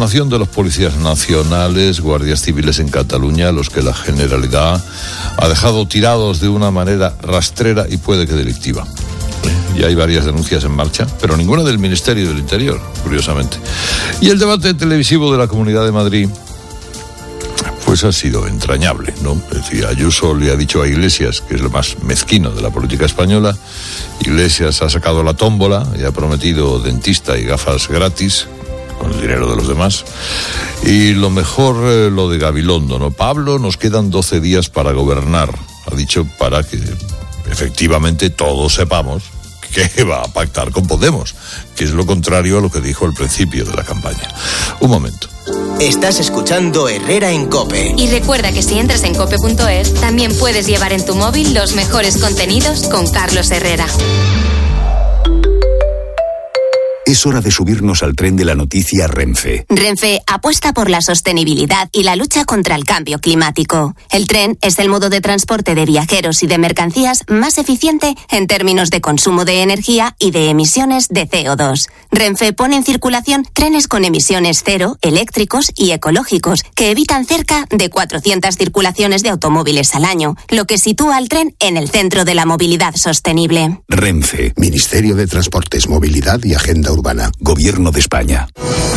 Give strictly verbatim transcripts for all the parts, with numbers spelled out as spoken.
formación de los policías nacionales, guardias civiles en Cataluña, los que la Generalidad ha dejado tirados de una manera rastrera y puede que delictiva. Ya hay varias denuncias en marcha, pero ninguna del Ministerio del Interior, curiosamente. Y el debate televisivo de la Comunidad de Madrid pues ha sido entrañable, ¿no? Es decir, Ayuso le ha dicho a Iglesias, que es lo más mezquino de la política española, Iglesias ha sacado la tómbola y ha prometido dentista y gafas gratis, con el dinero de los demás, y lo mejor, eh, lo de Gabilondo, ¿no? Pablo, nos quedan doce días para gobernar, ha dicho, para que efectivamente todos sepamos que va a pactar con Podemos, que es lo contrario a lo que dijo al principio de la campaña. Un momento. Estás escuchando Herrera en COPE. Y recuerda que si entras en cope punto es, también puedes llevar en tu móvil los mejores contenidos con Carlos Herrera. Es hora de subirnos al tren de la noticia Renfe. Renfe apuesta por la sostenibilidad y la lucha contra el cambio climático. El tren es el modo de transporte de viajeros y de mercancías más eficiente en términos de consumo de energía y de emisiones de C O dos. Renfe pone en circulación trenes con emisiones cero, eléctricos y ecológicos, que evitan cerca de cuatrocientas circulaciones de automóviles al año, lo que sitúa al tren en el centro de la movilidad sostenible. Renfe, Ministerio de Transportes, Movilidad y Agenda Urbana, Gobierno de España.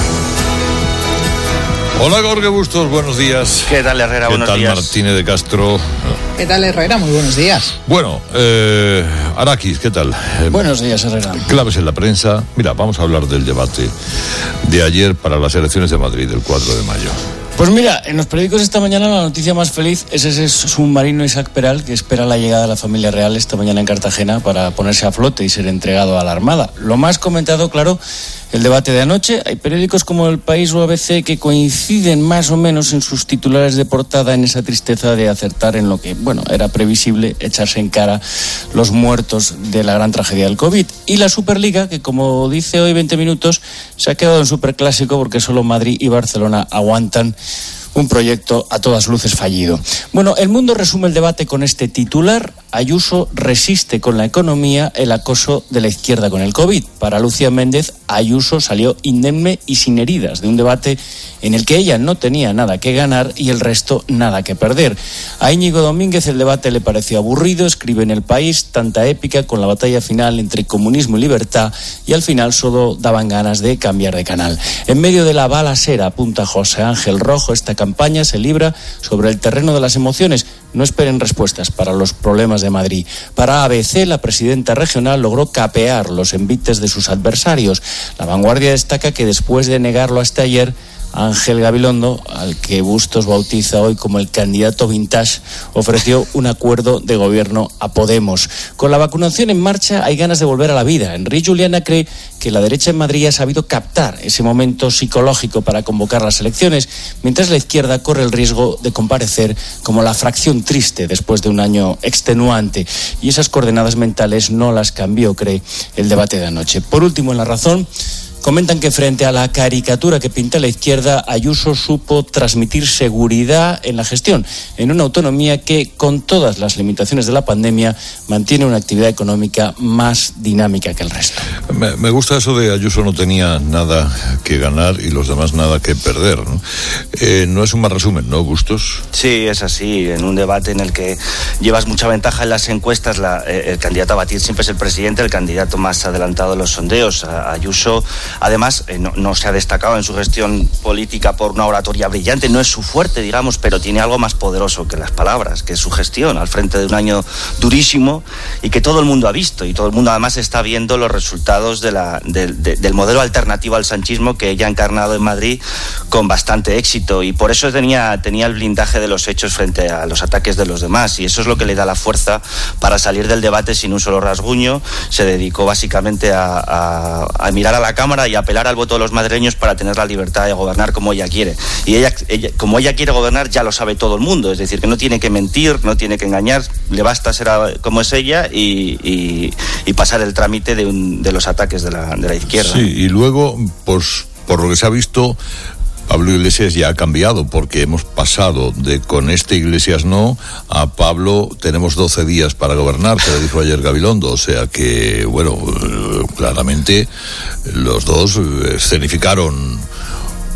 Hola Jorge Bustos, buenos días. ¿Qué tal Herrera? ¿Qué buenos tal días. Martínez de Castro? ¿Qué tal Herrera? Muy buenos días. Bueno, eh, Arakis, ¿qué tal? Eh, Buenos días Herrera. Claves en la prensa. Mira, vamos a hablar del debate de ayer para las elecciones de Madrid, del cuatro de mayo. Pues mira, en los periódicos esta mañana la noticia más feliz es ese submarino Isaac Peral que espera la llegada de la familia real esta mañana en Cartagena para ponerse a flote y ser entregado a la Armada. Lo más comentado, claro, el debate de anoche. Hay periódicos como El País o A B C que coinciden más o menos en sus titulares de portada en esa tristeza de acertar en lo que, bueno, era previsible, echarse en cara los muertos de la gran tragedia del COVID. Y la Superliga, que como dice hoy veinte minutos, se ha quedado en superclásico porque solo Madrid y Barcelona aguantan un proyecto a todas luces fallido. Bueno, El Mundo resume el debate con este titular: Ayuso resiste con la economía el acoso de la izquierda con el COVID. Para Lucía Méndez, Ayuso salió indemne y sin heridas de un debate en el que ella no tenía nada que ganar y el resto nada que perder. A Íñigo Domínguez el debate le pareció aburrido, escribe en El País, tanta épica con la batalla final entre comunismo y libertad, y al final solo daban ganas de cambiar de canal. En medio de la balacera, apunta José Ángel Rojo, esta campaña se libra sobre el terreno de las emociones. No esperen respuestas para los problemas de Madrid. Para A B C, la presidenta regional logró capear los envites de sus adversarios. La Vanguardia destaca que después de negarlo hasta ayer, Ángel Gabilondo, al que Bustos bautiza hoy como el candidato vintage, ofreció un acuerdo de gobierno a Podemos. Con la vacunación en marcha hay ganas de volver a la vida. Enrique Juliana cree que la derecha en Madrid ha sabido captar ese momento psicológico para convocar las elecciones, mientras la izquierda corre el riesgo de comparecer como la fracción triste después de un año extenuante. Y esas coordenadas mentales no las cambió, cree, el debate de anoche. Por último, en La Razón, comentan que frente a la caricatura que pinta la izquierda, Ayuso supo transmitir seguridad en la gestión, en una autonomía que, con todas las limitaciones de la pandemia, mantiene una actividad económica más dinámica que el resto. Me, me gusta eso de Ayuso no tenía nada que ganar y los demás nada que perder, ¿no? Eh, no es un mal resumen, ¿no, Bustos? Sí, es así. En un debate en el que llevas mucha ventaja en las encuestas, la, eh, el candidato a batir siempre es el presidente, el candidato más adelantado en los sondeos. A, Ayuso, además, eh, no, no se ha destacado en su gestión política por una oratoria brillante, no es su fuerte, digamos, pero tiene algo más poderoso que las palabras, que es su gestión al frente de un año durísimo y que todo el mundo ha visto, y todo el mundo además está viendo los resultados de la, de, de, del modelo alternativo al sanchismo que ella ha encarnado en Madrid con bastante éxito, y por eso tenía, tenía el blindaje de los hechos frente a los ataques de los demás, y eso es lo que le da la fuerza para salir del debate sin un solo rasguño. Se dedicó básicamente a, a, a mirar a la cámara y apelar al voto de los madrileños para tener la libertad de gobernar como ella quiere, y ella, ella como ella quiere gobernar ya lo sabe todo el mundo, es decir, que no tiene que mentir, no tiene que engañar, le basta ser a, como es ella y, y, y pasar el trámite de, un, de los ataques de la, de la izquierda. Sí, y luego, pues por lo que se ha visto, Pablo Iglesias ya ha cambiado, porque hemos pasado de con este Iglesias no a Pablo tenemos doce días para gobernar, que le dijo ayer Gabilondo. O sea que, bueno, claramente los dos escenificaron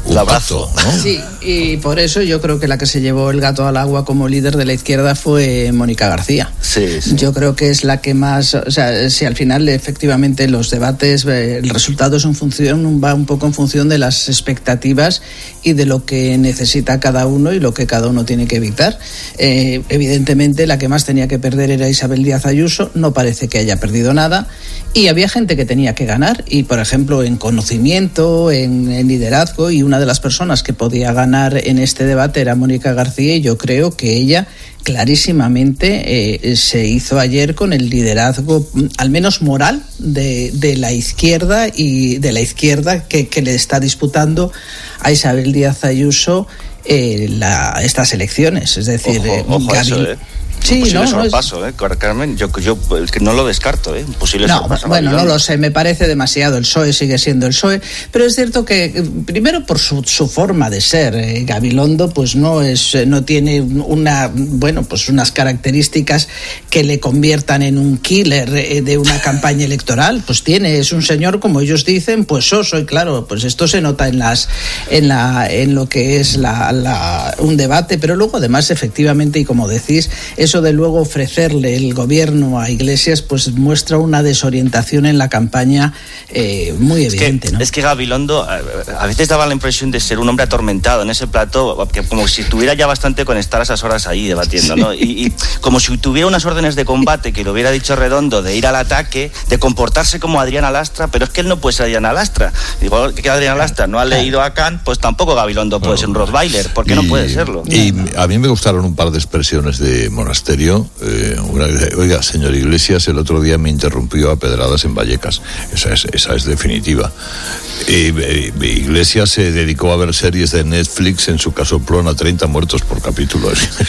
un abrazo, ¿no? Sí, y por eso yo creo que la que se llevó el gato al agua como líder de la izquierda fue Mónica García. Sí, sí. Yo creo que es la que más, o sea, si al final efectivamente los debates, el resultado es en función, va un poco en función de las expectativas y de lo que necesita cada uno y lo que cada uno tiene que evitar. Eh, evidentemente la que más tenía que perder era Isabel Díaz Ayuso, no parece que haya perdido nada, y había gente que tenía que ganar, y por ejemplo en conocimiento, en, en liderazgo, y una de las personas que podía ganar en este debate era Mónica García, y yo creo que ella clarísimamente eh, se hizo ayer con el liderazgo, al menos moral, de, de la izquierda y de la izquierda que, que le está disputando a Isabel Díaz Ayuso eh, la, estas elecciones. Es decir, ojo, eh, ojo Gabil- eso, ¿eh? Sí, un posible no, sorpaso, no es... ¿eh? Carmen, yo, yo que no lo descarto, ¿eh? Un posible no, sorpaso. bueno, Gabilondo. no lo sé, me parece demasiado. El P S O E sigue siendo el P S O E, pero es cierto que, primero por su, su forma de ser, eh, Gabilondo pues no es, no tiene una, bueno, pues unas características que le conviertan en un killer eh, de una campaña electoral. Pues tiene, es un señor, como ellos dicen, pues soso, y claro, pues esto se nota en las, en la, en lo que es la, la, un debate, pero luego además efectivamente, y como decís, eso de luego ofrecer el gobierno a Iglesias pues muestra una desorientación en la campaña eh, muy evidente, es que, ¿no? Es que Gabilondo a veces daba la impresión de ser un hombre atormentado en ese plató, que como si tuviera ya bastante con estar a esas horas ahí debatiendo, ¿no? Y, y como si tuviera unas órdenes de combate que le hubiera dicho Redondo de ir al ataque, de comportarse como Adriana Lastra, pero es que él no puede ser Adriana Lastra. Igual que Adriana Lastra no ha leído a Kant, pues tampoco Gabilondo puede ser un Rottweiler, ¿por qué no puede serlo? Y a mí me gustaron un par de expresiones de Monasterio. Eh, una, oiga, señor Iglesias, el otro día me interrumpió a pedradas en Vallecas. Esa es, esa es definitiva. Eh, eh, Iglesias se dedicó a ver series de Netflix en su casoplón a treinta muertos por capítulo.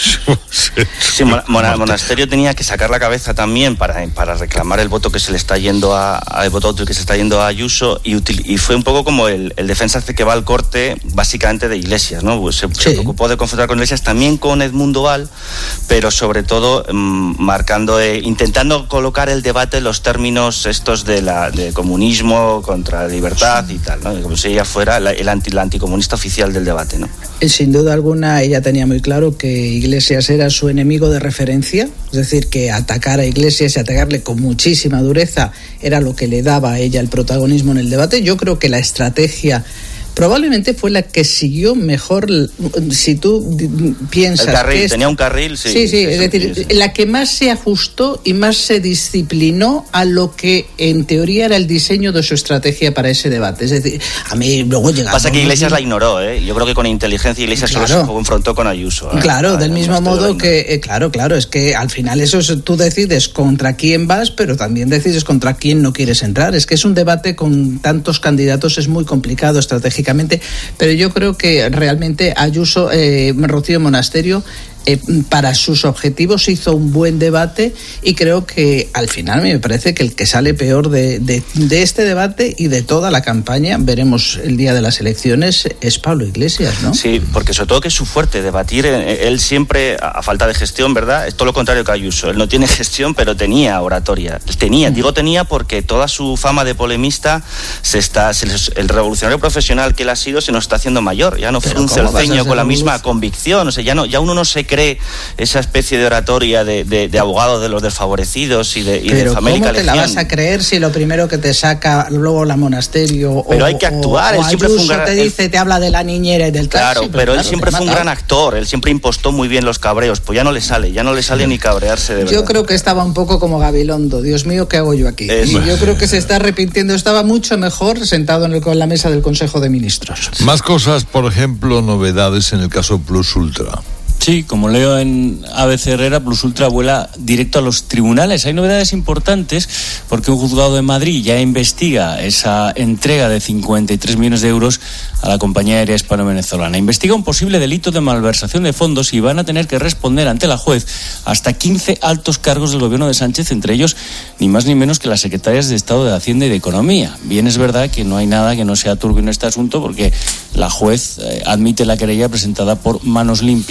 Sí, Mona, Monasterio tenía que sacar la cabeza también para, para reclamar el voto que se le está yendo a, a el voto que se está yendo a Ayuso, y, util, y fue un poco como el, el defensa que va al corte básicamente de Iglesias, ¿no? Pues se, sí. se preocupó de confrontar con Iglesias, también con Edmundo Val, pero sobre todo mmm, marcando, eh, intentando colocar el debate en los términos estos de la de comunismo contra la libertad y tal, ¿no? Como si ella fuera la, el anti, la anticomunista oficial del debate, ¿no? Sin duda alguna ella tenía muy claro que Iglesias era su enemigo de referencia, es decir, que atacar a Iglesias y atacarle con muchísima dureza era lo que le daba a ella el protagonismo en el debate. Yo creo que la estrategia probablemente fue la que siguió mejor, si tú piensas... El carril, que es, tenía un carril, sí. Sí, sí, es decir, sí, sí. la que más se ajustó y más se disciplinó a lo que en teoría era el diseño de su estrategia para ese debate. Es decir, a mí luego llegamos... Pasa que Iglesias la ignoró, ¿eh? Yo creo que con inteligencia Iglesias claro. solo se confrontó con Ayuso. ¿eh? Claro, del mismo modo que... Eh, claro, claro, es que al final eso es, tú decides contra quién vas, pero también decides contra quién no quieres entrar. Es que es un debate con tantos candidatos, es muy complicado estratégicamente. Pero yo creo que realmente Ayuso, eh, Rocío Monasterio, eh, para sus objetivos hizo un buen debate, y creo que al final me parece que el que sale peor de, de, de este debate y de toda la campaña, veremos el día de las elecciones, es Pablo Iglesias, ¿no? Sí, porque sobre todo que es su fuerte, debatir, él siempre, a falta de gestión, ¿verdad? Es todo lo contrario que Ayuso, él no tiene gestión, pero tenía oratoria, tenía, mm. digo tenía porque toda su fama de polemista se está, se les, el revolucionario profesional que él ha sido se nos está haciendo mayor, ya no frunce el ceño con la misma convicción, o sea, ya no, ya uno no se cree esa especie de oratoria de, de, de abogado de los desfavorecidos y de, y pero de famélica ¿cómo te la vas a creer si lo primero que te saca luego la Monasterio pero o, hay que actuar, o, él o siempre fue un gran... te dice, te habla de la niñera y del claro, taxi, pero, pero claro, él siempre fue un gran actor, él siempre impostó muy bien los cabreos, pues ya no le sale, ya no le sale ni cabrearse de verdad. Yo creo que estaba un poco como Gabilondo, Dios mío, ¿qué hago yo aquí? Eso. Y yo creo que se está arrepintiendo, estaba mucho mejor sentado en, el, en la mesa del Consejo de Ministros. Más cosas, por ejemplo, novedades en el caso Plus Ultra. Sí, como leo en A B C Herrera, Plus Ultra vuela directo a los tribunales. Hay novedades importantes porque un juzgado de Madrid ya investiga esa entrega de cincuenta y tres millones de euros a la compañía aérea hispano-venezolana. Investiga un posible delito de malversación de fondos y van a tener que responder ante la juez hasta quince altos cargos del gobierno de Sánchez, entre ellos ni más ni menos que las secretarias de Estado de Hacienda y de Economía. Bien es verdad que no hay nada que no sea turbio en este asunto porque la juez eh, admite la querella presentada por Manos Limpias como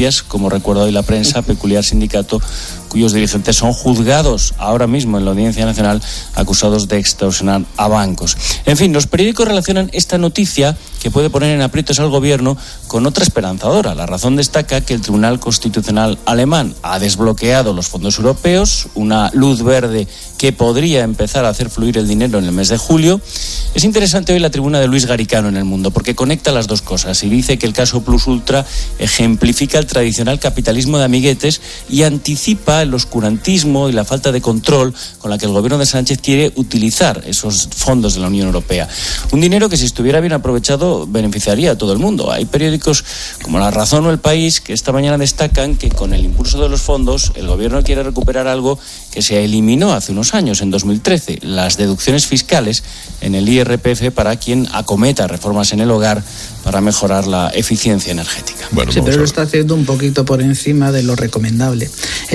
como recuerda hoy la prensa, peculiar sindicato cuyos dirigentes son juzgados ahora mismo en la Audiencia Nacional acusados de extorsionar a bancos. En fin, los periódicos relacionan esta noticia, que puede poner en aprietos al gobierno, con otra esperanzadora. La Razón destaca que el Tribunal Constitucional alemán ha desbloqueado los fondos europeos, una luz verde que podría empezar a hacer fluir el dinero en el mes de julio. Es interesante hoy la tribuna de Luis Garicano en El Mundo, porque conecta las dos cosas y dice que el caso Plus Ultra ejemplifica el tradicional capitalismo de amiguetes y anticipa el oscurantismo y la falta de control con la que el gobierno de Sánchez quiere utilizar esos fondos de la Unión Europea. Un dinero que, si estuviera bien aprovechado, beneficiaría a todo el mundo. Hay periódicos como La Razón o El País que esta mañana destacan que con el impulso de los fondos el gobierno quiere recuperar algo que se eliminó hace unos años, en dos mil trece, las deducciones fiscales en el I R P F para quien acometa reformas en el hogar para mejorar la eficiencia energética. Bueno, sí, pero lo está haciendo un poquito por encima de lo recomendable.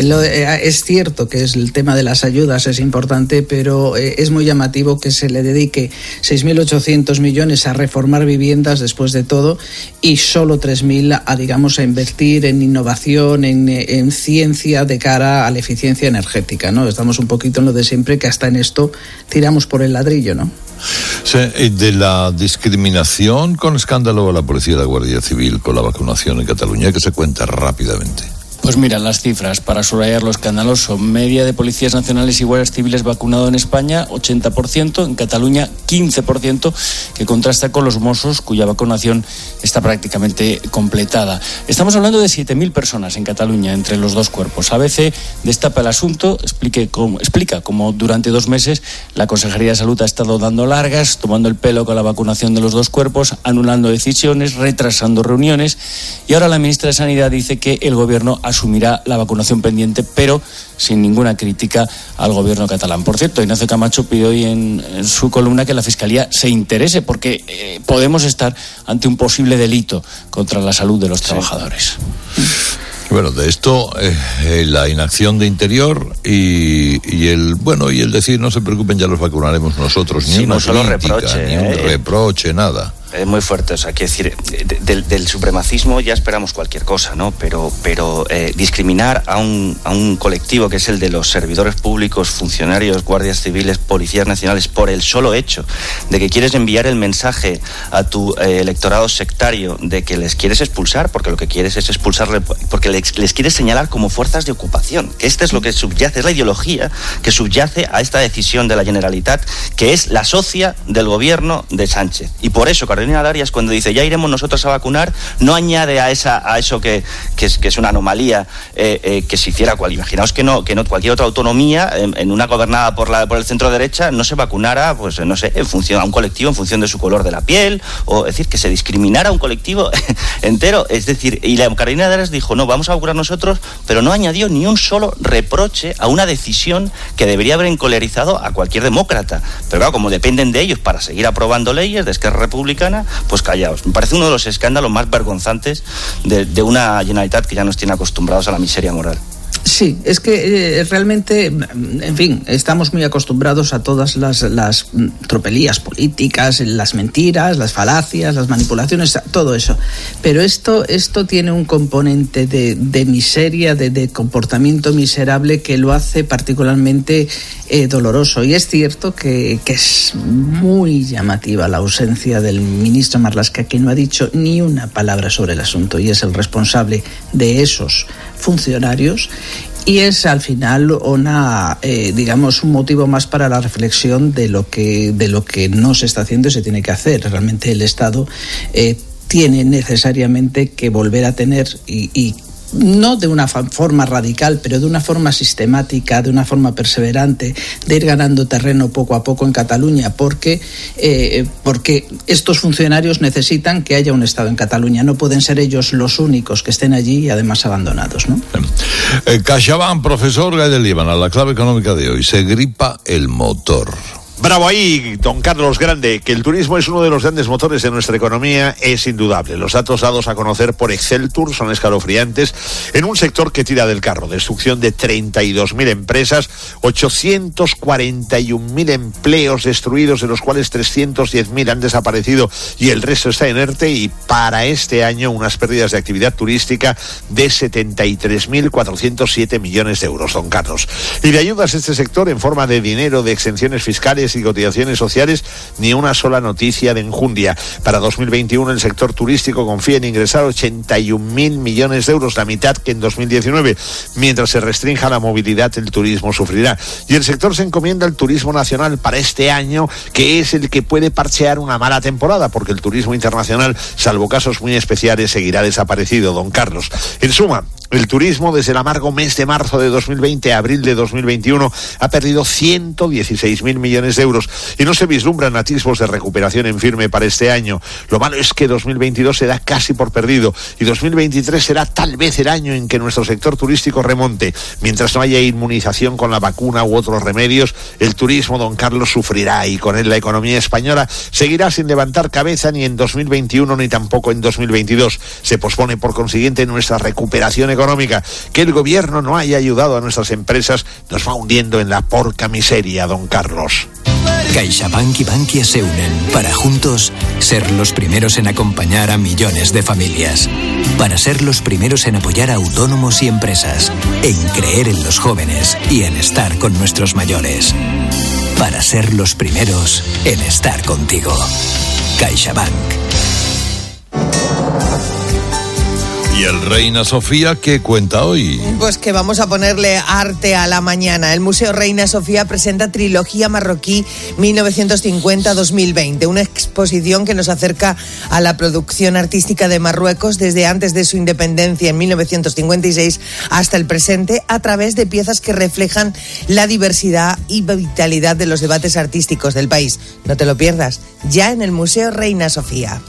Es cierto que es el tema de las ayudas es importante, pero es muy llamativo que se le dedique seis mil ochocientos millones a reformar viviendas después de todo y solo tres mil a, digamos, a invertir en innovación, en, en ciencia de cara a la eficiencia energética, ¿no? Estamos un poquito en lo de siempre, que hasta en esto tiramos por el ladrillo, ¿no? Sí, de la discriminación con escándalo a la policía y la Guardia Civil con la vacunación en Cataluña, que se cuenta rápidamente. Pues mira, las cifras, para subrayar lo escandaloso: media de policías nacionales y guardias civiles vacunado en España, ochenta por ciento, en Cataluña quince por ciento, que contrasta con los Mossos, cuya vacunación está prácticamente completada. Estamos hablando de siete mil personas en Cataluña entre los dos cuerpos. A B C destapa el asunto, explique cómo, explica cómo durante dos meses la Consejería de Salud ha estado dando largas, tomando el pelo con la vacunación de los dos cuerpos, anulando decisiones, retrasando reuniones, y ahora la ministra de Sanidad dice que el gobierno asumirá la vacunación pendiente, pero sin ninguna crítica al gobierno catalán. Por cierto, Ignacio Camacho pide hoy en, en su columna que la Fiscalía se interese, porque eh, podemos estar ante un posible delito contra la salud de los trabajadores. Sí. Bueno, de esto, eh, la inacción de Interior y, y el bueno y el decir no se preocupen, ya los vacunaremos nosotros, ni sí, una no solo crítica, reproche, ni un eh, reproche, nada. Es muy fuerte, o sea, quiero decir, de, de, del supremacismo ya esperamos cualquier cosa, ¿no? Pero, pero eh, discriminar a un, a un colectivo que es el de los servidores públicos, funcionarios, guardias civiles, policías nacionales, por el solo hecho de que quieres enviar el mensaje a tu eh, electorado sectario de que les quieres expulsar, porque lo que quieres es expulsarle, porque les, les quieres señalar como fuerzas de ocupación. Este es lo que subyace, es la ideología que subyace a esta decisión de la Generalitat, que es la socia del gobierno de Sánchez. Y por eso, Carolina Darias, cuando dice ya iremos nosotros a vacunar, no añade a esa a eso que, que, es, que es una anomalía eh, eh, que se hiciera cual. Imaginaos que no que no cualquier otra autonomía en, en una gobernada por la por el centro derecha no se vacunara, pues no sé, en función a un colectivo en función de su color de la piel, o es decir, que se discriminara a un colectivo entero. Es decir, y la Carolina Darias dijo no, vamos a vacunar nosotros, pero no añadió ni un solo reproche a una decisión que debería haber encolerizado a cualquier demócrata. Pero claro, como dependen de ellos para seguir aprobando leyes de Esquerra Republicana, pues callaos. Me parece uno de los escándalos más vergonzantes de, de una Generalitat que ya nos tiene acostumbrados a la miseria moral. Sí, es que eh, realmente, en fin, estamos muy acostumbrados a todas las, las tropelías políticas, las mentiras, las falacias, las manipulaciones, todo eso. Pero esto, esto tiene un componente de, de miseria, de, de comportamiento miserable que lo hace particularmente eh, doloroso. Y es cierto que, que es muy llamativa la ausencia del ministro Marlaska, que no ha dicho ni una palabra sobre el asunto y es el responsable de esos funcionarios. Y es al final una, eh, digamos, un motivo más para la reflexión de lo que de lo que no se está haciendo y se tiene que hacer. Realmente el Estado eh, tiene necesariamente que volver a tener y, y no de una forma radical, pero de una forma sistemática, de una forma perseverante, de ir ganando terreno poco a poco en Cataluña, porque eh, porque estos funcionarios necesitan que haya un Estado en Cataluña. No pueden ser ellos los únicos que estén allí y además abandonados, ¿no? Eh, CaixaBank, profesor Gay de Líbana, la clave económica de hoy: se gripa el motor. Bravo ahí, don Carlos Grande, que el turismo es uno de los grandes motores de nuestra economía, es indudable. Los datos dados a conocer por Exceltur son escalofriantes en un sector que tira del carro. Destrucción de treinta y dos mil empresas, ochocientos cuarenta y un mil empleos destruidos, de los cuales trescientos diez mil han desaparecido y el resto está en ERTE, y para este año unas pérdidas de actividad turística de setenta y tres mil cuatrocientos siete millones de euros, don Carlos. Y de ayudas a este sector en forma de dinero, de exenciones fiscales y cotizaciones sociales, ni una sola noticia de enjundia. Para dos mil veintiuno el sector turístico confía en ingresar ochenta y un mil millones de euros, la mitad que en dos mil diecinueve. Mientras se restrinja la movilidad, el turismo sufrirá. Y el sector se encomienda al turismo nacional para este año, que es el que puede parchear una mala temporada, porque el turismo internacional, salvo casos muy especiales, seguirá desaparecido, don Carlos. En suma, el turismo desde el amargo mes de marzo de dos mil veinte a abril de dos mil veintiuno ha perdido ciento dieciséis mil millones de euros y no se vislumbran atisbos de recuperación en firme para este año. Lo malo es que dos mil veintidós se da casi por perdido y dos mil veintitrés será tal vez el año en que nuestro sector turístico remonte. Mientras no haya inmunización con la vacuna u otros remedios, el turismo, don Carlos, sufrirá, y con él la economía española seguirá sin levantar cabeza ni en dos mil veintiuno ni tampoco en dos mil veintidós. Se pospone por consiguiente nuestra recuperación económica. Que el gobierno no haya ayudado a nuestras empresas nos va hundiendo en la porca miseria, don Carlos. CaixaBank y Bankia se unen para juntos ser los primeros en acompañar a millones de familias, para ser los primeros en apoyar a autónomos y empresas, en creer en los jóvenes y en estar con nuestros mayores, para ser los primeros en estar contigo. CaixaBank. ¿Y el Reina Sofía qué cuenta hoy? Pues que vamos a ponerle arte a la mañana. El Museo Reina Sofía presenta Trilogía Marroquí mil novecientos cincuenta a dos mil veinte, una exposición que nos acerca a la producción artística de Marruecos desde antes de su independencia en mil novecientos cincuenta y seis hasta el presente, a través de piezas que reflejan la diversidad y vitalidad de los debates artísticos del país. No te lo pierdas, ya en el Museo Reina Sofía.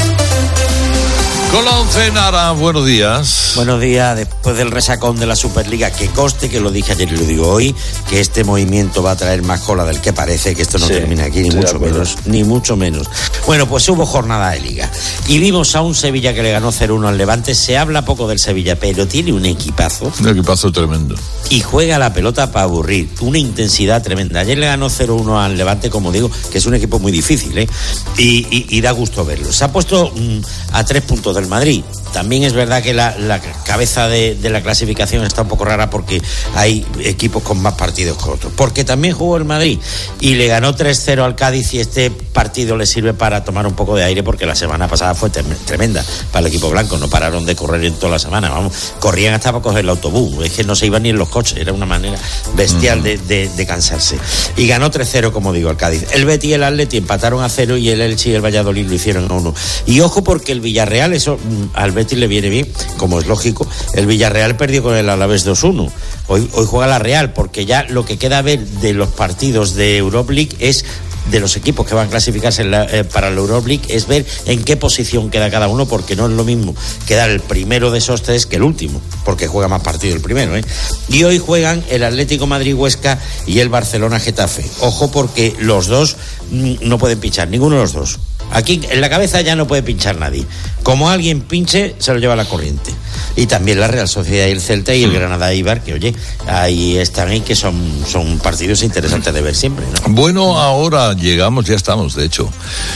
Colón Cenara, buenos días. Buenos días. Después del resacón de la Superliga, que coste, que lo dije ayer y lo digo hoy, que este movimiento va a traer más cola del que parece, que esto no sí, termina aquí, ni mucho menos, ni mucho menos. Bueno, pues hubo jornada de Liga y vimos a un Sevilla que le ganó cero uno al Levante. Se habla poco del Sevilla, pero tiene un equipazo. Un equipazo tremendo. Y juega la pelota para aburrir, una intensidad tremenda. Ayer le ganó cero uno al Levante, como digo, que es un equipo muy difícil, ¿eh? Y, y, y da gusto verlo. Se ha puesto mmm, a tres puntos del Madrid. También es verdad que la, la cabeza de, de la clasificación está un poco rara porque hay equipos con más partidos que otros. Porque también jugó el Madrid y le ganó tres cero al Cádiz, y este partido le sirve para tomar un poco de aire, porque la semana pasada fue tremenda para el equipo blanco. No pararon de correr en toda la semana, vamos, corrían hasta para coger el autobús, es que no se iban ni en los coches, era una manera bestial uh-huh. de, de, de cansarse. Y ganó tres cero, como digo, al Cádiz. El Betis y el Atleti empataron a cero y el Elche y el Valladolid lo hicieron a uno. Y ojo, porque el Villarreal, eso al Betis le viene bien, como es lógico. El Villarreal perdió con el Alavés dos uno. Hoy, hoy juega la Real, porque ya lo que queda a ver de los partidos de Europa League es, de los equipos que van a clasificarse en la, eh, para la Europa League, es ver en qué posición queda cada uno, porque no es lo mismo quedar el primero de esos tres que el último, porque juega más partido el primero, ¿eh? Y hoy juegan el Atlético Madrid-Huesca y el Barcelona-Getafe. Ojo, porque los dos mm, no pueden pinchar, ninguno de los dos. Aquí en la cabeza ya no puede pinchar nadie. Como alguien pinche, se lo lleva la corriente. Y también la Real Sociedad y el Celta y el Granada-Eibar, que oye, ahí están ahí, que son, son partidos interesantes de ver siempre, ¿no? Bueno, ahora llegamos, ya estamos, de hecho,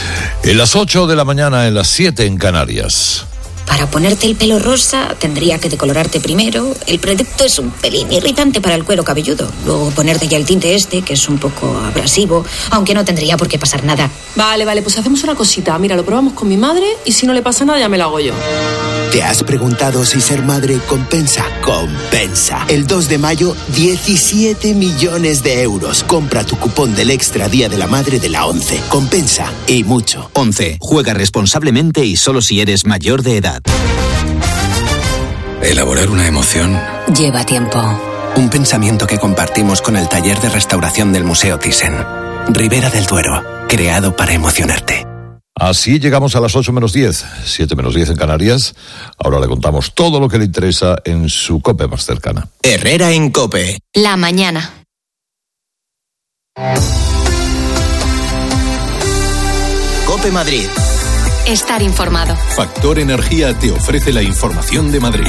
en las ocho de la mañana, en las siete en Canarias. Para ponerte el pelo rosa tendría que decolorarte primero. El producto es un pelín irritante para el cuero cabelludo. Luego ponerte ya el tinte este, que es un poco abrasivo, aunque no tendría por qué pasar nada. Vale, vale, pues hacemos una cosita. Mira, lo probamos con mi madre y si no le pasa nada ya me lo hago yo. ¿Te has preguntado si ser madre compensa? Compensa. El dos de mayo, diecisiete millones de euros. Compra tu cupón del Extra Día de la Madre de la ONCE. Compensa, y mucho. ONCE. Juega responsablemente y solo si eres mayor de edad. Elaborar una emoción lleva tiempo. Un pensamiento que compartimos con el taller de restauración del Museo Thyssen. Ribera del Duero, creado para emocionarte. Así llegamos a las ocho menos diez, siete menos diez en Canarias. Ahora le contamos todo lo que le interesa en su COPE más cercana. Herrera en COPE. La mañana. COPE Madrid. Estar informado. Factor Energía te ofrece la información de Madrid.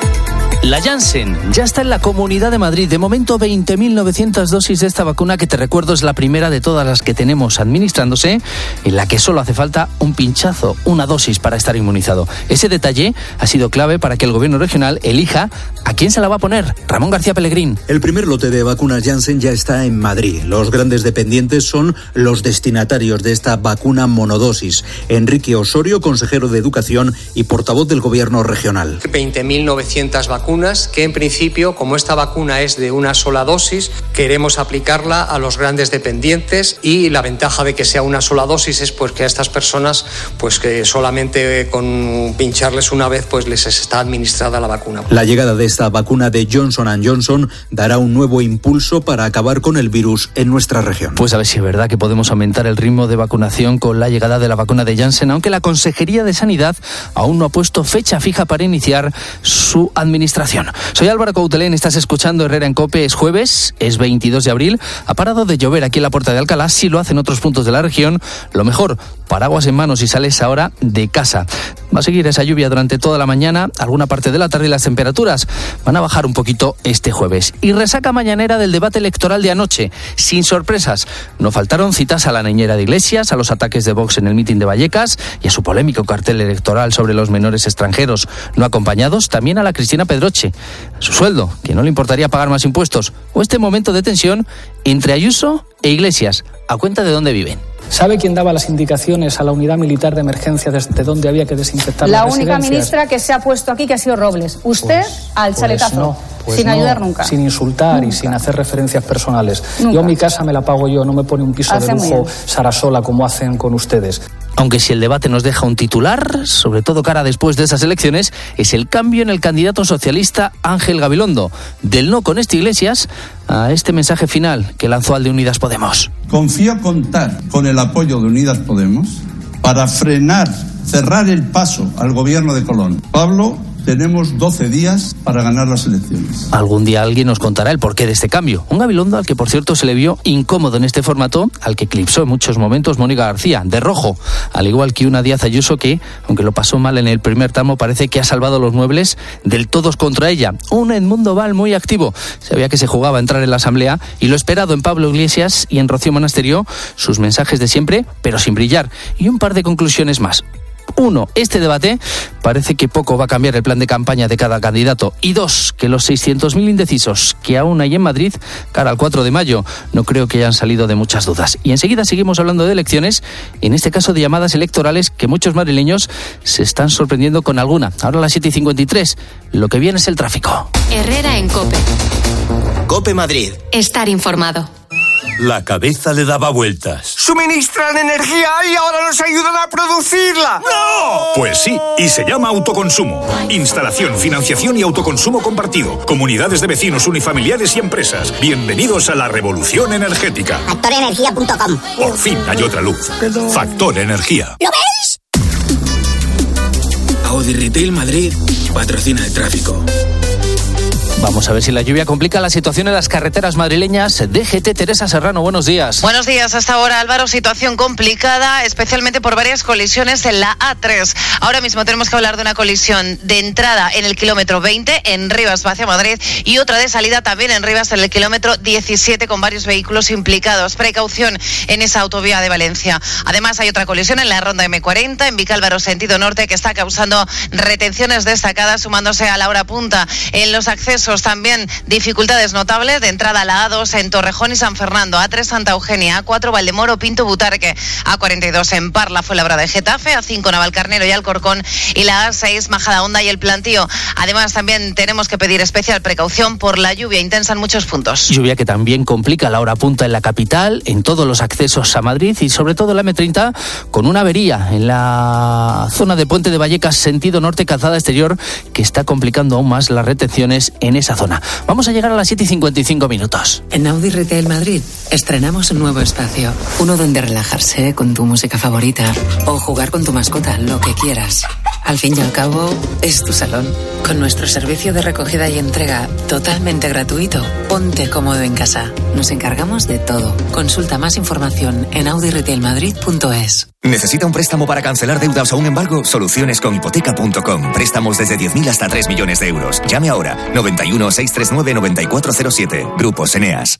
La Janssen ya está en la Comunidad de Madrid. De momento, veinte mil novecientas dosis de esta vacuna, que te recuerdo es la primera de todas las que tenemos administrándose, en la que solo hace falta un pinchazo, una dosis para estar inmunizado. Ese detalle ha sido clave para que el gobierno regional elija a quién se la va a poner. Ramón García Pellegrín. El primer lote de vacunas Janssen ya está en Madrid. Los grandes dependientes son los destinatarios de esta vacuna monodosis. Enrique Osorio, consejero de Educación y portavoz del gobierno regional. veinte mil novecientas vacunas que en principio, como esta vacuna es de una sola dosis, queremos aplicarla a los grandes dependientes, y la ventaja de que sea una sola dosis es pues que a estas personas pues que solamente con pincharles una vez pues les está administrada la vacuna. La llegada de esta vacuna de Johnson and Johnson dará un nuevo impulso para acabar con el virus en nuestra región. Pues a ver si es verdad que podemos aumentar el ritmo de vacunación con la llegada de la vacuna de Janssen, aunque la Consejería de Sanidad aún no ha puesto fecha fija para iniciar su administración. Soy Álvaro Coutelén, estás escuchando Herrera en COPE. Es jueves, es veintidós de abril. Ha parado de llover aquí en la Puerta de Alcalá. Si lo hace en otros puntos de la región, lo mejor, paraguas en mano si sales ahora de casa. Va a seguir esa lluvia durante toda la mañana, alguna parte de la tarde, y las temperaturas van a bajar un poquito este jueves. Y resaca mañanera del debate electoral de anoche, sin sorpresas. No faltaron citas a la niñera de Iglesias, a los ataques de Vox en el mitin de Vallecas y a su polémico cartel electoral sobre los menores extranjeros no acompañados. También a la Cristina Pedroche, su sueldo, que no le importaría pagar más impuestos, o este momento de tensión entre Ayuso e Iglesias, a cuenta de dónde viven. ¿Sabe quién daba las indicaciones a la unidad militar de emergencia desde dónde había que desinfectar la las única residencias? Ministra que se ha puesto aquí, que ha sido Robles. Usted Pues, al chaletazo, pues no, pues sin no, ayudar nunca. Sin insultar Nunca. y sin hacer referencias personales. Nunca. Yo mi casa me la pago yo, no me pone un piso Hace de muy lujo bien. Sarasola como hacen con ustedes. Aunque si el debate nos deja un titular, sobre todo cara después de esas elecciones, es el cambio en el candidato socialista Ángel Gabilondo. Del no con este Iglesias a este mensaje final que lanzó al de Unidas Podemos. Confío contar con el apoyo de Unidas Podemos para frenar, cerrar el paso al gobierno de Colón. Pablo, tenemos doce días para ganar las elecciones. Algún día alguien nos contará el porqué de este cambio. Un Gabilondo al que, por cierto, se le vio incómodo en este formato, al que eclipsó en muchos momentos Mónica García, de rojo, al igual que una Díaz Ayuso que, aunque lo pasó mal en el primer tramo, parece que ha salvado los muebles del todos contra ella. Un Edmundo Val muy activo. Sabía que se jugaba a entrar en la Asamblea, y lo esperado en Pablo Iglesias y en Rocío Monasterio, sus mensajes de siempre, pero sin brillar. Y un par de conclusiones más. Uno, este debate parece que poco va a cambiar el plan de campaña de cada candidato. Y dos, que los seiscientos mil indecisos que aún hay en Madrid, cara al cuatro de mayo, no creo que hayan salido de muchas dudas. Y enseguida seguimos hablando de elecciones, en este caso de llamadas electorales, que muchos madrileños se están sorprendiendo con alguna. Ahora a las siete y cincuenta y tres, lo que viene es el tráfico. Herrera en COPE. COPE Madrid. Estar informado. La cabeza le daba vueltas. Suministran energía y ahora nos ayudan a producirla. ¡No! Pues sí, y se llama autoconsumo. Instalación, financiación y autoconsumo compartido. Comunidades de vecinos, unifamiliares y empresas. Bienvenidos a la revolución energética. factor energía punto com. Por fin hay otra luz. Factor Energía. ¿Lo ves? Audi Retail Madrid patrocina el tráfico. Vamos a ver si la lluvia complica la situación en las carreteras madrileñas. D G T, Teresa Serrano, buenos días. Buenos días. Hasta ahora, Álvaro, situación complicada, especialmente por varias colisiones en la A tres. Ahora mismo tenemos que hablar de una colisión de entrada en el kilómetro veinte, en Rivas hacia Madrid, y otra de salida también en Rivas, en el kilómetro diecisiete, con varios vehículos implicados. Precaución en esa autovía de Valencia. Además, hay otra colisión en la ronda eme cuarenta, en Vicálvaro, sentido norte, que está causando retenciones destacadas, sumándose a la hora punta. En los accesos también dificultades notables de entrada a la A dos en Torrejón y San Fernando, A tres Santa Eugenia, A cuatro Valdemoro, Pinto Butarque, A cuarenta y dos en Parla, Fuenlabrada de Getafe, A cinco Navalcarnero y Alcorcón, y la A seis Majadahonda y El Plantío. Además, también tenemos que pedir especial precaución por la lluvia intensa en muchos puntos. Lluvia que también complica la hora punta en la capital, en todos los accesos a Madrid y sobre todo en la eme treinta, con una avería en la zona de Puente de Vallecas, sentido norte, calzada exterior, que está complicando aún más las retenciones en esa zona. Vamos a llegar a las siete y cincuenta y cinco minutos. En Audi Retail Madrid estrenamos un nuevo espacio, uno donde relajarse con tu música favorita o jugar con tu mascota, lo que quieras. Al fin y al cabo, es tu salón. Con nuestro servicio de recogida y entrega totalmente gratuito, ponte cómodo en casa. nos encargamos de todo. Consulta más información en audi retail madrid punto es. ¿Necesita un préstamo para cancelar deudas o un embargo? Soluciones con hipoteca punto com. Préstamos desde diez mil hasta tres millones de euros. Llame ahora. noventa y uno, seiscientos treinta y nueve, noventa y cuatro cero siete. Grupos Eneas.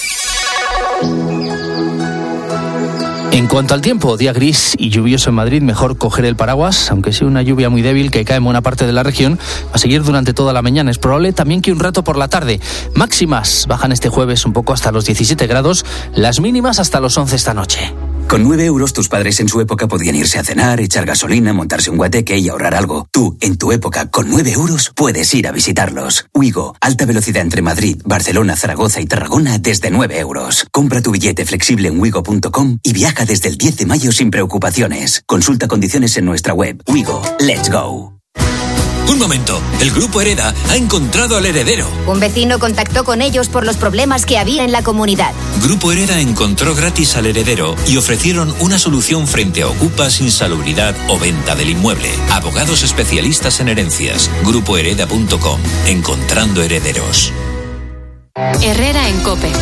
En cuanto al tiempo, día gris y lluvioso en Madrid, mejor coger el paraguas, aunque sea una lluvia muy débil que cae en buena parte de la región, va a seguir durante toda la mañana. Es probable también que un rato por la tarde. Máximas bajan este jueves un poco hasta los diecisiete grados, las mínimas hasta los once esta noche. Con nueve euros tus padres en su época podían irse a cenar, echar gasolina, montarse un guateque y ahorrar algo. Tú, en tu época, con nueve euros, puedes ir a visitarlos. Wigo, alta velocidad entre Madrid, Barcelona, Zaragoza y Tarragona desde nueve euros. Compra tu billete flexible en wigo punto com y viaja desde el diez de mayo sin preocupaciones. Consulta condiciones en nuestra web. Wigo, let's go. Un momento, el Grupo Hereda ha encontrado al heredero. Un vecino contactó con ellos por los problemas que había en la comunidad. Grupo Hereda encontró gratis al heredero y ofrecieron una solución frente a ocupas, insalubridad o venta del inmueble. Abogados especialistas en herencias. grupo hereda punto com. Encontrando herederos. Herrera en COPE.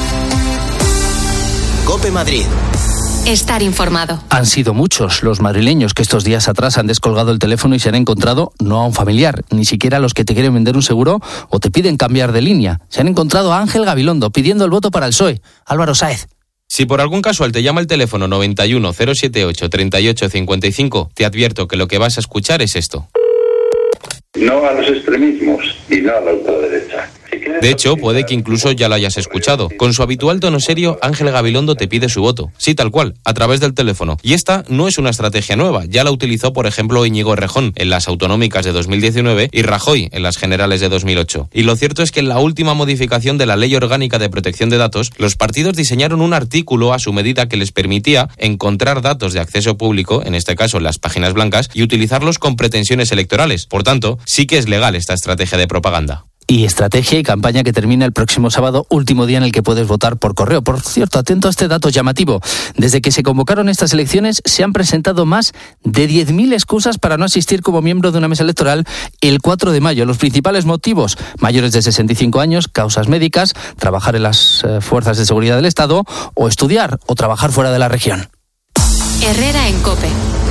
COPE Madrid. Estar informado. Han sido muchos los madrileños que estos días atrás han descolgado el teléfono y se han encontrado no a un familiar, ni siquiera a los que te quieren vender un seguro o te piden cambiar de línea. Se han encontrado a Ángel Gabilondo pidiendo el voto para el P S O E. Álvaro Sáez. Si por algún casual te llama el teléfono noventa y uno, cero setenta y ocho, treinta y ocho cincuenta y cinco, te advierto que lo que vas a escuchar es esto. No a los extremismos y no a la ultraderecha. De hecho, puede que incluso ya lo hayas escuchado. Con su habitual tono serio, Ángel Gabilondo te pide su voto. Sí, tal cual, a través del teléfono. Y esta no es una estrategia nueva. Ya la utilizó, por ejemplo, Íñigo Errejón en las autonómicas de dos mil diecinueve y Rajoy en las generales de dos mil ocho. Y lo cierto es que en la última modificación de la Ley Orgánica de Protección de Datos, los partidos diseñaron un artículo a su medida que les permitía encontrar datos de acceso público, en este caso en las páginas blancas, y utilizarlos con pretensiones electorales. Por tanto, sí que es legal esta estrategia de propaganda. Y estrategia y campaña que termina el próximo sábado, último día en el que puedes votar por correo. Por cierto, atento a este dato llamativo. Desde que se convocaron estas elecciones, se han presentado más de diez mil excusas para no asistir como miembro de una mesa electoral el cuatro de mayo. Los principales motivos: mayores de sesenta y cinco años, causas médicas, trabajar en las eh, fuerzas de seguridad del Estado o estudiar o trabajar fuera de la región. Herrera en COPE.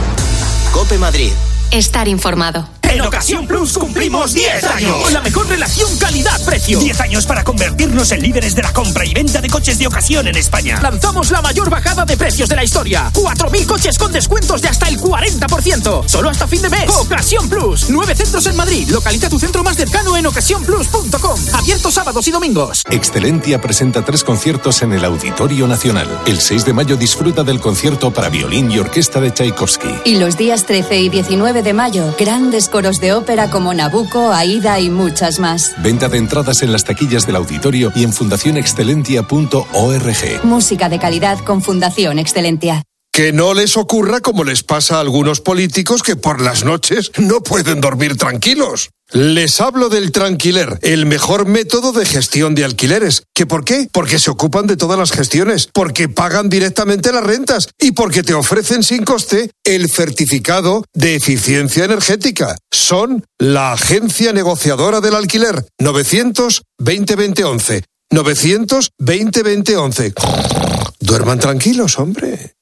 COPE Madrid. Estar informado. En Ocasión Plus cumplimos diez años. Con la mejor relación calidad-precio. diez años para convertirnos en líderes de la compra y venta de coches de ocasión en España. Lanzamos la mayor bajada de precios de la historia. cuatro mil coches con descuentos de hasta el cuarenta por ciento. Solo hasta fin de mes. Ocasión Plus. Nueve centros en Madrid. Localiza tu centro más cercano en ocasión plus punto com. Abierto sábados y domingos. Excelentia presenta tres conciertos en el Auditorio Nacional. El seis de mayo disfruta del concierto para violín y orquesta de Tchaikovsky. Y los días trece y diecinueve de mayo, grandes coros de ópera como Nabucco, Aida y muchas más. Venta de entradas en las taquillas del auditorio y en fundación excelentia punto org. Música de calidad con Fundación Excelentia. Que no les ocurra como les pasa a algunos políticos que por las noches no pueden dormir tranquilos. Les hablo del Tranquiler, el mejor método de gestión de alquileres. ¿Qué por qué? Porque se ocupan de todas las gestiones, porque pagan directamente las rentas y porque te ofrecen sin coste el certificado de eficiencia energética. Son la agencia negociadora del alquiler. novecientos veinte veinte once. novecientos veinte veinte once. Duerman tranquilos, hombre.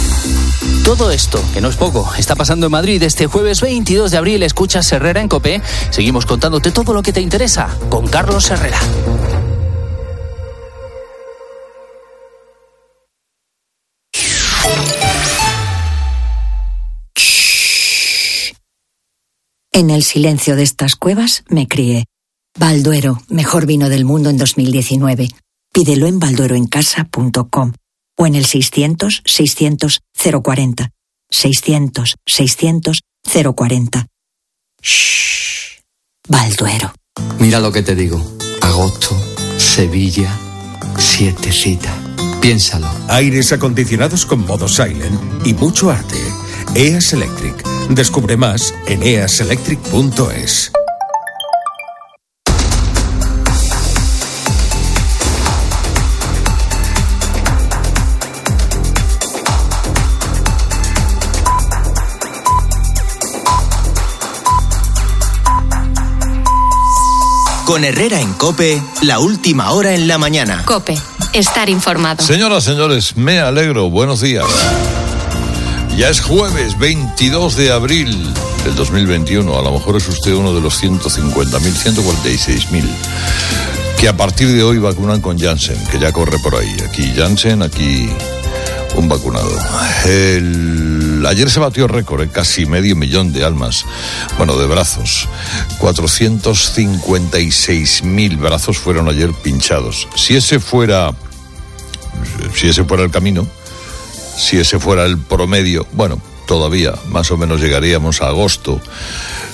Todo esto, que no es poco, está pasando en Madrid este jueves veintidós de abril. Escuchas Herrera en COPE. Seguimos contándote todo lo que te interesa con Carlos Herrera. En el silencio de estas cuevas me crié. Balduero, mejor vino del mundo en dos mil diecinueve. Pídelo en baldueroencasa punto com. O en el seiscientos, seiscientos, cero cuarenta. seiscientos, seiscientos, cero cuarenta. Shh. Balduero. Mira lo que te digo. Agosto, Sevilla, siete citas. Piénsalo. Aires acondicionados con modo silent y mucho arte. E A S Electric. Descubre más en e a s electric punto es. Con Herrera en COPE, la última hora en la mañana. COPE. estar informado. Señoras, señores, me alegro. Buenos días. Ya es jueves veintidós de abril del dos mil veintiuno. A lo mejor es usted uno de los ciento cincuenta mil, ciento cuarenta y seis mil que a partir de hoy vacunan con Janssen, que ya corre por ahí. Aquí Janssen, aquí un vacunado. El... Ayer se batió récord, ¿eh? Casi medio millón de almas, bueno, de brazos. cuatrocientos cincuenta y seis mil brazos fueron ayer pinchados. Si ese fuera, si ese fuera el camino, si ese fuera el promedio, bueno, todavía más o menos llegaríamos a agosto